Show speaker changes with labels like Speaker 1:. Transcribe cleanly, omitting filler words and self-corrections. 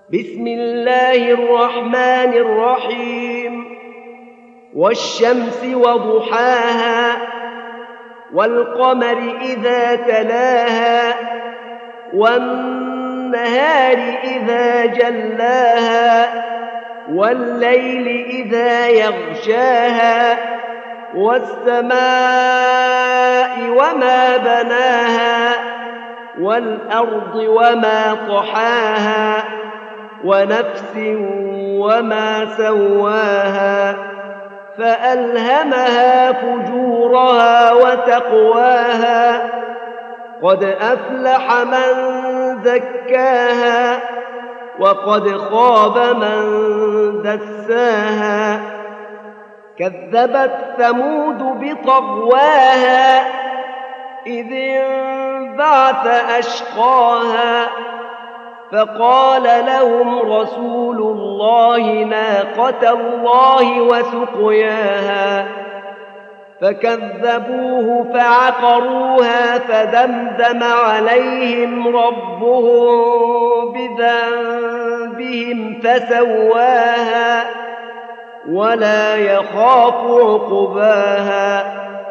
Speaker 1: بسم الله الرحمن الرحيم والشمس وضحاها والقمر إذا تلاها والنهار إذا جلاها والليل إذا يغشاها والسماء وما بناها والأرض وما طحاها ونفس وما سواها فألهمها فجورها وتقواها قد أفلح من زكاها وقد خاب من دساها كذبت ثمود بطغواها إذ انبعث أشقاها فقال لهم رسول الله ناقة الله وسقياها فكذبوه فعقروها فدمدم عليهم ربهم بذنبهم فسواها ولا يخاف عقباها